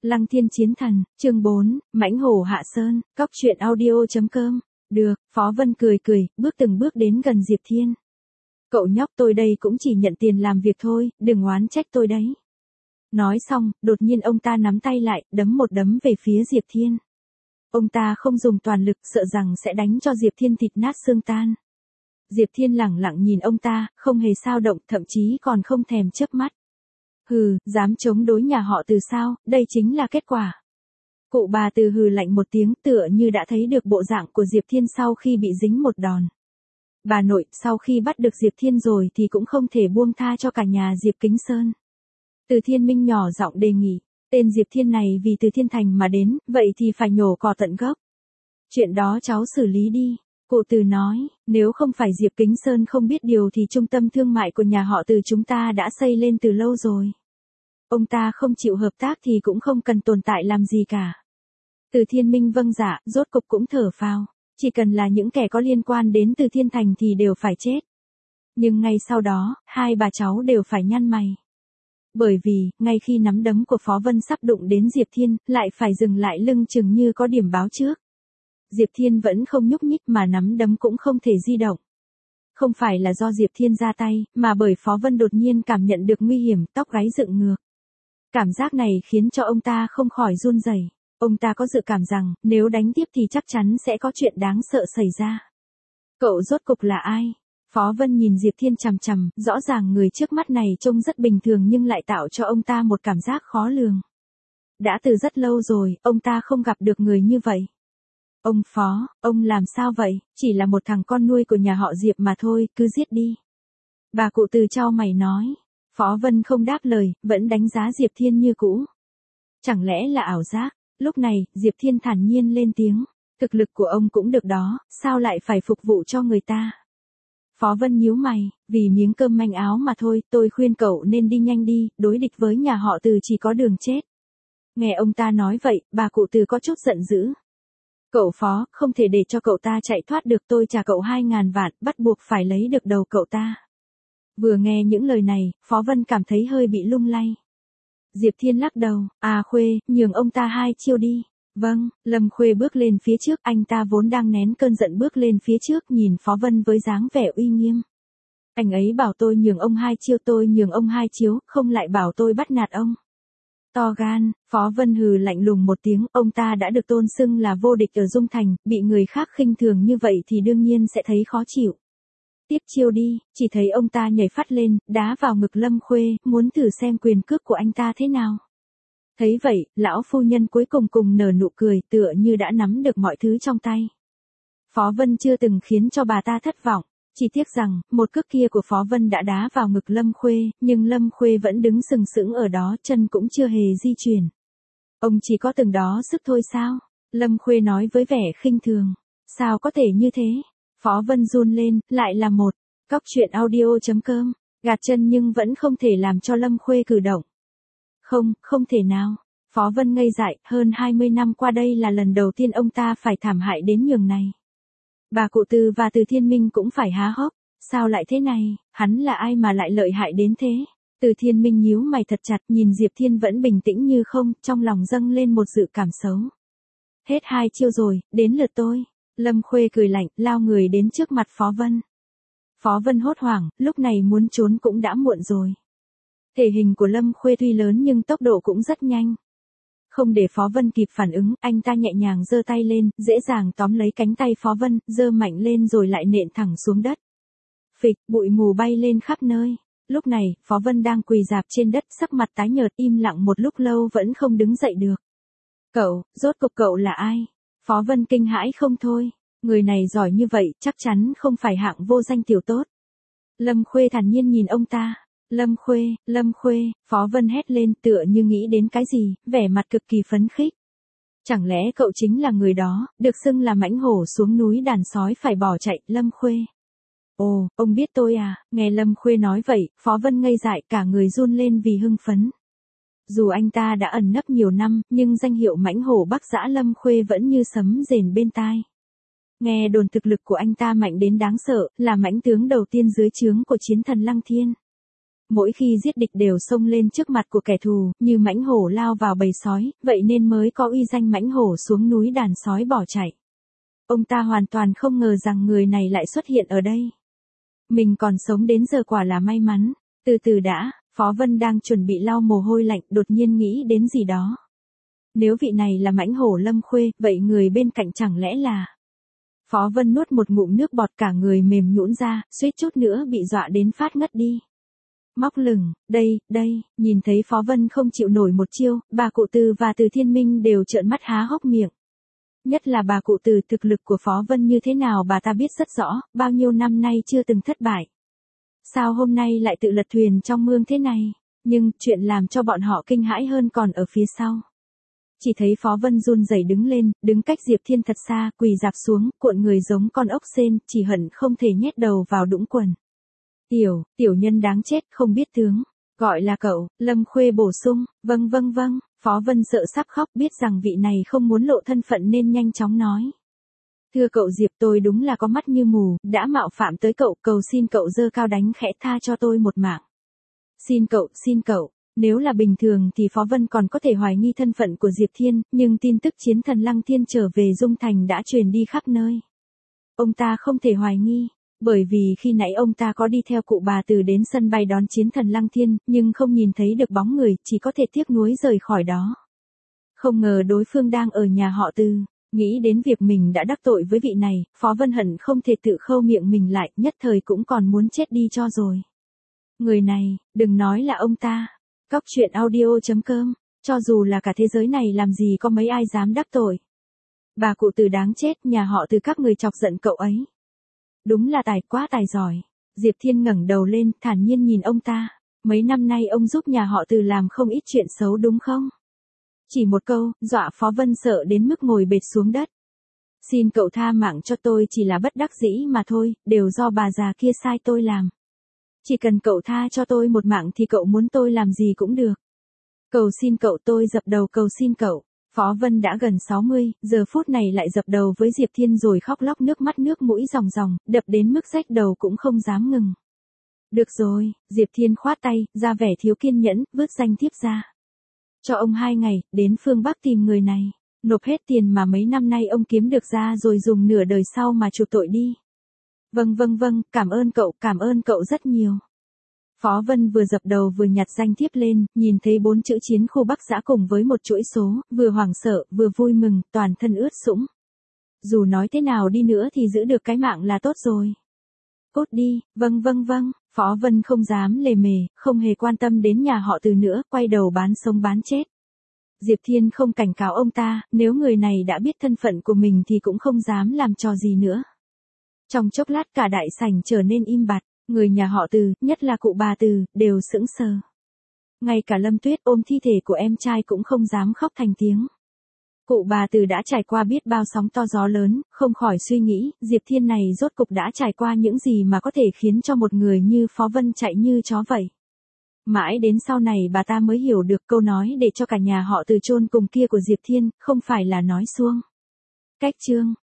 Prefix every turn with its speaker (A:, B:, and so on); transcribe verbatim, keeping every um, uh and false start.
A: Lăng Thiên Chiến Thần, chương bốn, Mãnh Hổ Hạ Sơn, cóc truyện audio chấm com. Được, Phó Vân cười cười, bước từng bước đến gần Diệp Thiên. Cậu nhóc, tôi đây cũng chỉ nhận tiền làm việc thôi, đừng oán trách tôi đấy. Nói xong, đột nhiên ông ta nắm tay lại, đấm một đấm về phía Diệp Thiên. Ông ta không dùng toàn lực, sợ rằng sẽ đánh cho Diệp Thiên thịt nát xương tan. Diệp Thiên lẳng lặng nhìn ông ta, không hề sao động, thậm chí còn không thèm chớp mắt. Hừ, dám chống đối nhà họ Từ sao, đây chính là kết quả. Cụ bà Từ hừ lạnh một tiếng, tựa như đã thấy được bộ dạng của Diệp Thiên sau khi bị dính một đòn. Bà nội, sau khi bắt được Diệp Thiên rồi thì cũng không thể buông tha cho cả nhà Diệp Kính Sơn. Từ Thiên Minh nhỏ giọng đề nghị, tên Diệp Thiên này vì từ Thiên Thành mà đến, vậy thì phải nhổ cỏ tận gốc. Chuyện đó cháu xử lý đi. Cụ Từ nói, nếu không phải Diệp Kính Sơn không biết điều thì trung tâm thương mại của nhà họ Từ chúng ta đã xây lên từ lâu rồi. Ông ta không chịu hợp tác thì cũng không cần tồn tại làm gì cả. Từ Thiên Minh vâng dạ, rốt cục cũng thở phào. Chỉ cần là những kẻ có liên quan đến Từ Thiên Thành thì đều phải chết. Nhưng ngay sau đó, hai bà cháu đều phải nhăn mày. Bởi vì, ngay khi nắm đấm của Phó Vân sắp đụng đến Diệp Thiên, lại phải dừng lại lưng chừng như có điểm báo trước. Diệp Thiên vẫn không nhúc nhích mà nắm đấm cũng không thể di động. Không phải là do Diệp Thiên ra tay, mà bởi Phó Vân đột nhiên cảm nhận được nguy hiểm, tóc gáy dựng ngược. Cảm giác này khiến cho ông ta không khỏi run rẩy. Ông ta có dự cảm rằng, nếu đánh tiếp thì chắc chắn sẽ có chuyện đáng sợ xảy ra. Cậu rốt cục là ai? Phó Vân nhìn Diệp Thiên chằm chằm, rõ ràng người trước mắt này trông rất bình thường nhưng lại tạo cho ông ta một cảm giác khó lường. Đã từ rất lâu rồi, ông ta không gặp được người như vậy. Ông Phó, ông làm sao vậy? Chỉ là một thằng con nuôi của nhà họ Diệp mà thôi, cứ giết đi. Bà cụ Từ chau mày nói. Phó Vân không đáp lời, vẫn đánh giá Diệp Thiên như cũ. Chẳng lẽ là ảo giác? Lúc này, Diệp Thiên thản nhiên lên tiếng. Thực lực của ông cũng được đó, sao lại phải phục vụ cho người ta? Phó Vân nhíu mày, vì miếng cơm manh áo mà thôi, tôi khuyên cậu nên đi nhanh đi, đối địch với nhà họ Từ chỉ có đường chết. Nghe ông ta nói vậy, bà cụ Từ có chút giận dữ. Cậu Phó, không thể để cho cậu ta chạy thoát được, tôi trả cậu hai ngàn vạn, bắt buộc phải lấy được đầu cậu ta. Vừa nghe những lời này, Phó Vân cảm thấy hơi bị lung lay. Diệp Thiên lắc đầu, à Khuê, nhường ông ta hai chiêu đi. Vâng, Lâm Khuê bước lên phía trước, anh ta vốn đang nén cơn giận bước lên phía trước nhìn Phó Vân với dáng vẻ uy nghiêm. Anh ấy bảo tôi nhường ông hai chiêu, tôi nhường ông hai chiếu, không lại bảo tôi bắt nạt ông. To gan, Phó Vân hừ lạnh lùng một tiếng, ông ta đã được tôn xưng là vô địch ở Dung Thành, bị người khác khinh thường như vậy thì đương nhiên sẽ thấy khó chịu. Tiếp chiêu đi, chỉ thấy ông ta nhảy phát lên, đá vào ngực Lâm Khuê, muốn thử xem quyền cước của anh ta thế nào. Thấy vậy, lão phu nhân cuối cùng cùng nở nụ cười tựa như đã nắm được mọi thứ trong tay. Phó Vân chưa từng khiến cho bà ta thất vọng, chỉ tiếc rằng, một cước kia của Phó Vân đã đá vào ngực Lâm Khuê, nhưng Lâm Khuê vẫn đứng sừng sững ở đó, chân cũng chưa hề di chuyển. Ông chỉ có từng đó sức thôi sao? Lâm Khuê nói với vẻ khinh thường. Sao có thể như thế? Phó Vân run lên, lại là một. Cóc truyện audio chấm com, gạt chân nhưng vẫn không thể làm cho Lâm Khuê cử động. Không, không thể nào. Phó Vân ngây dại, hơn hai mươi năm qua đây là lần đầu tiên ông ta phải thảm hại đến nhường này. Bà cụ Từ và Từ Thiên Minh cũng phải há hốc. Sao lại thế này, hắn là ai mà lại lợi hại đến thế? Từ Thiên Minh nhíu mày thật chặt nhìn Diệp Thiên vẫn bình tĩnh như không, trong lòng dâng lên một dự cảm xấu. Hết hai chiêu rồi, đến lượt tôi. Lâm Khuê cười lạnh, lao người đến trước mặt Phó Vân. Phó Vân hốt hoảng, lúc này muốn trốn cũng đã muộn rồi. Thể hình của Lâm Khuê tuy lớn nhưng tốc độ cũng rất nhanh. Không để Phó Vân kịp phản ứng, anh ta nhẹ nhàng giơ tay lên, dễ dàng tóm lấy cánh tay Phó Vân, giơ mạnh lên rồi lại nện thẳng xuống đất. Phịch, bụi mù bay lên khắp nơi. Lúc này, Phó Vân đang quỳ rạp trên đất, sắc mặt tái nhợt, im lặng một lúc lâu vẫn không đứng dậy được. Cậu, rốt cục cậu là ai? Phó Vân kinh hãi không thôi. Người này giỏi như vậy, chắc chắn không phải hạng vô danh tiểu tốt. Lâm Khuê thản nhiên nhìn ông ta. Lâm Khuê, Lâm Khuê, Phó Vân hét lên tựa như nghĩ đến cái gì, vẻ mặt cực kỳ phấn khích. Chẳng lẽ cậu chính là người đó, được xưng là mãnh hổ xuống núi đàn sói phải bỏ chạy, Lâm Khuê. Ồ, ông biết tôi à, nghe Lâm Khuê nói vậy, Phó Vân ngây dại cả người run lên vì hưng phấn. Dù anh ta đã ẩn nấp nhiều năm, nhưng danh hiệu mãnh hổ Bắc Dã Lâm Khuê vẫn như sấm rền bên tai. Nghe đồn thực lực của anh ta mạnh đến đáng sợ, là mãnh tướng đầu tiên dưới trướng của chiến thần Lăng Thiên. mỗi khi giết địch đều xông lên trước mặt của kẻ thù, như mãnh hổ lao vào bầy sói, vậy nên mới có uy danh mãnh hổ xuống núi đàn sói bỏ chạy. Ông ta hoàn toàn không ngờ rằng người này lại xuất hiện ở đây. Mình còn sống đến giờ quả là may mắn. Từ từ đã, Phó Vân đang chuẩn bị lau mồ hôi lạnh, đột nhiên nghĩ đến gì đó. Nếu vị này là mãnh hổ Lâm Khuê, vậy người bên cạnh chẳng lẽ là... Phó Vân nuốt một ngụm nước bọt, cả người mềm nhũn ra, suýt chút nữa bị dọa đến phát ngất đi. Móc lửng, đây, đây, nhìn thấy Phó Vân không chịu nổi một chiêu, bà cụ Từ và Từ Thiên Minh đều trợn mắt há hốc miệng. Nhất là bà cụ Từ, thực lực của Phó Vân như thế nào bà ta biết rất rõ, bao nhiêu năm nay chưa từng thất bại. Sao hôm nay lại tự lật thuyền trong mương thế này? Nhưng, chuyện làm cho bọn họ kinh hãi hơn còn ở phía sau. Chỉ thấy Phó Vân run rẩy đứng lên, đứng cách Diệp Thiên thật xa, quỳ dạp xuống, cuộn người giống con ốc sên, chỉ hận không thể nhét đầu vào đũng quần. Tiểu, tiểu nhân đáng chết, không biết tướng. Gọi là cậu, Lâm Khuê bổ sung, vâng vâng vâng, Phó Vân sợ sắp khóc, biết rằng vị này không muốn lộ thân phận nên nhanh chóng nói. Thưa cậu Diệp, tôi đúng là có mắt như mù, đã mạo phạm tới cậu, cầu xin cậu giơ cao đánh khẽ tha cho tôi một mạng. Xin cậu, xin cậu. Nếu là bình thường thì Phó Vân còn có thể hoài nghi thân phận của Diệp Thiên, nhưng tin tức chiến thần Lăng Thiên trở về Dung Thành đã truyền đi khắp nơi. Ông ta không thể hoài nghi, bởi vì khi nãy ông ta có đi theo cụ bà Từ đến sân bay đón chiến thần Lăng Thiên, nhưng không nhìn thấy được bóng người, chỉ có thể tiếc nuối rời khỏi đó. Không ngờ đối phương đang ở nhà họ Từ. Nghĩ đến việc mình đã đắc tội với vị này, Phó Vân hận không thể tự khâu miệng mình lại, nhất thời cũng còn muốn chết đi cho rồi. Người này, đừng nói là ông ta. Cóc truyện audio chấm com, cho dù là cả thế giới này làm gì có mấy ai dám đắc tội. Bà cụ Từ đáng chết, nhà họ Từ các người chọc giận cậu ấy. Đúng là tài, quá tài giỏi. Diệp Thiên ngẩng đầu lên, thản nhiên nhìn ông ta. Mấy năm nay ông giúp nhà họ Từ làm không ít chuyện xấu đúng không? Chỉ một câu, dọa Phó Vân sợ đến mức ngồi bệt xuống đất. Xin cậu tha mạng cho tôi, chỉ là bất đắc dĩ mà thôi, đều do bà già kia sai tôi làm. Chỉ cần cậu tha cho tôi một mạng thì cậu muốn tôi làm gì cũng được. Cầu xin cậu, tôi dập đầu cầu xin cậu. Phó Vân đã gần sáu mươi, giờ phút này lại dập đầu với Diệp Thiên rồi khóc lóc nước mắt nước mũi ròng ròng, đập đến mức rách đầu cũng không dám ngừng. Được rồi, Diệp Thiên khoát tay, ra vẻ thiếu kiên nhẫn, vứt danh thiếp ra. Cho ông hai ngày, đến phương Bắc tìm người này, nộp hết tiền mà mấy năm nay ông kiếm được ra rồi dùng nửa đời sau mà chuộc tội đi. Vâng vâng vâng, cảm ơn cậu, cảm ơn cậu rất nhiều. Phó Vân vừa dập đầu vừa nhặt danh thiếp lên, nhìn thấy bốn chữ chiến khu Bắc Giã cùng với một chuỗi số, vừa hoảng sợ, vừa vui mừng, toàn thân ướt sũng. Dù nói thế nào đi nữa thì giữ được cái mạng là tốt rồi. Cốt đi, vâng vâng vâng, Phó Vân không dám lề mề, không hề quan tâm đến nhà họ Từ nữa, quay đầu bán sống bán chết. Diệp Thiên không cảnh cáo ông ta, nếu người này đã biết thân phận của mình thì cũng không dám làm trò gì nữa. Trong chốc lát cả đại sảnh trở nên im bặt, người nhà họ Từ, nhất là cụ bà Từ, đều sững sờ. Ngay cả Lâm Tuyết ôm thi thể của em trai cũng không dám khóc thành tiếng. Cụ bà Từ đã trải qua biết bao sóng to gió lớn, không khỏi suy nghĩ, Diệp Thiên này rốt cục đã trải qua những gì mà có thể khiến cho một người như Phó Vân chạy như chó vậy. Mãi đến sau này bà ta mới hiểu được câu nói để cho cả nhà họ Từ chôn cùng kia của Diệp Thiên, không phải là nói suông. Cách chương